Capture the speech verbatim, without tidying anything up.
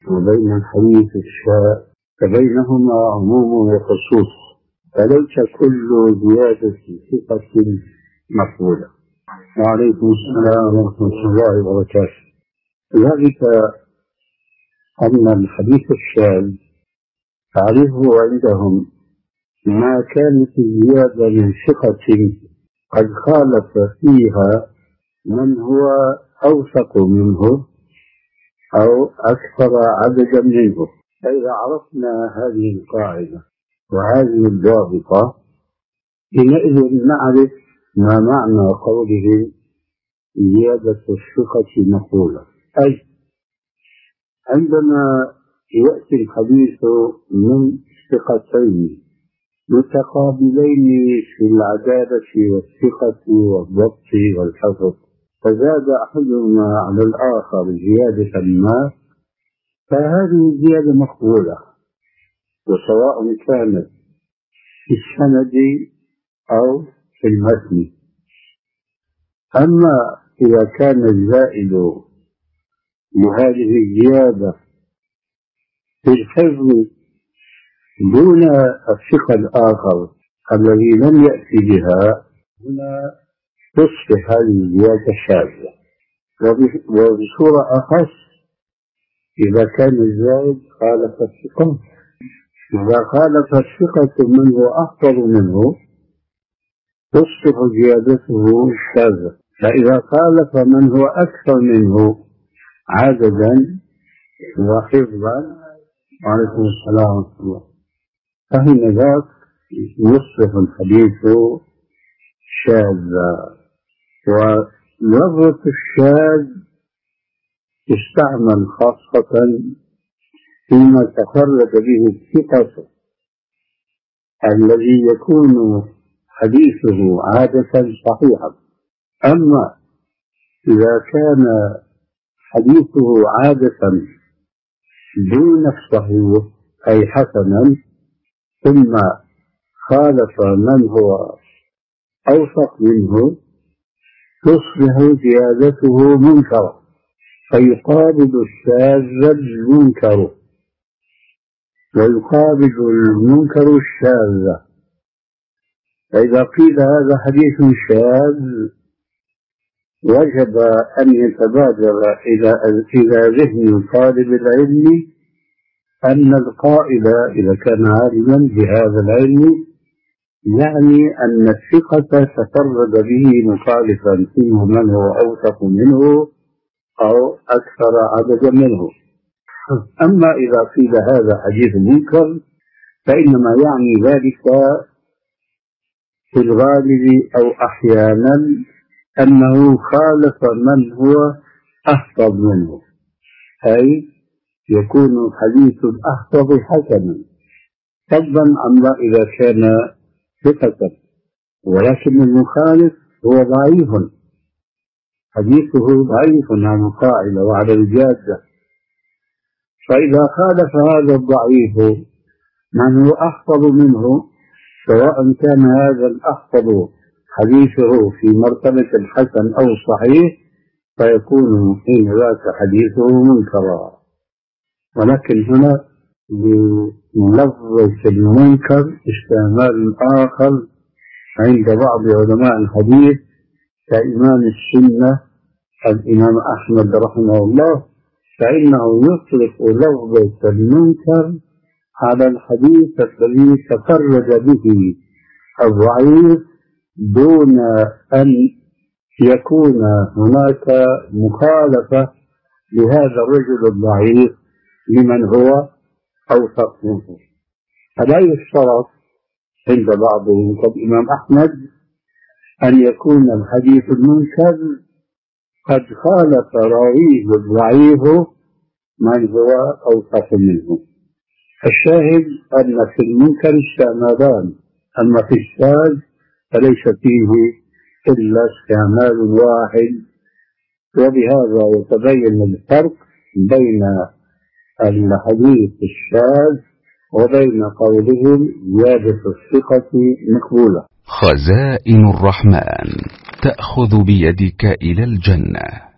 وبين الحديث الشاذ فبينهما عموم وخصوص، فليس كل زيادة ثقة مقبولة. وعليكم السلام ورحمة الله وبركاته. ذلك أن الحديث الشاذ تعرفه عندهم ما كانت الزيادة من ثقة قد خالف فيها من هو أوثق منه أو أكثر عددا منه. فإذا عرفنا هذه القاعدة وهذه الضابطة حينئذ نعرف ما معنى قوله زيادة الثقة مقبولة. أي عندما يأتي الحديث من ثقتين متقابلين في العدالة والثقة والضبط والحفظ، فزاد أحدهما على الآخر زيادة ما، فهذه زيادة مقبولة، وسواء كانت في السند أو في المتن. أما إذا كان الزائد لهذه الزيادة في الحفظ دون الثقة الآخر الذي لم يأتي بها، هنا تصبح هذه الزيادة شاذة. وبصورة أخص إذا كان الزائد خالف الثقة، إذا خالف الثقة من هو أفضل منه تصبح زيادته شاذة. فإذا خالف من هو أكثر منه عددا وحفظا، وعليكم السلام ورحمة الله، فهنا ذاك يصبح الحديث شاذا. ولفظة الشاذ تستعمل خاصة فيما تفرد به الثقة الذي يكون حديثه عادة صحيحا. أما إذا كان حديثه عادة دون الصحيح أي حسنا ثم خالف من هو أوثق منه تصبح زيادته منكرة، فيقابل الشاذ المنكر ويقابل المنكر الشاذ. فإذا قيل هذا حديث شاذ وجب أن يتبادر إلى ذهن طالب العلم أن القائل إذا كان عالما بهذا العلم يعني أن الثقة تفرد به مخالفا فيه من هو أوثق منه أو أكثر عددا منه. أما إذا قيل هذا حديث منكر فإنما يعني ذلك في الغالب أو أحيانا أنه خالف من هو أحفظ منه، أي يكون حديث الأحفظ حسنا فضلا عما إذا كان ثقة، ولكن المخالف هو ضعيف، حديثه ضعيف عن القاعدة وعلى الجادة. فإذا خالف هذا الضعيف من هو أحفظ منه، سواء كان هذا الأحفظ حديثه في مرتبة الحسن أو الصحيح، فيكون حين ذاك حديثه منكرا. ولكن هنا بلفظة المنكر استعمال آخر عند بعض علماء الحديث كإمام السنة الإمام أحمد رحمه الله، فإنه يطلق لفظة المنكر على الحديث الذي تفرد به الضعيف دون أن يكون هناك مخالفة لهذا الرجل الضعيف لمن هو أوثق منه. فلا يشترط عند بعضهم كالإمام أحمد أن يكون الحديث المنكر قد خالف راويه الضعيف من هو أوثق منه. الشاهد أن في المنكر استعمالان، أما في الشاذ فليس فيه إلا استعمال واحد. وبهذا يتبين الفرق بين الحديث الشاذ وبين قولهم زيادة الثقة مقبولة. خزائن الرحمن تأخذ بيدك إلى الجنة.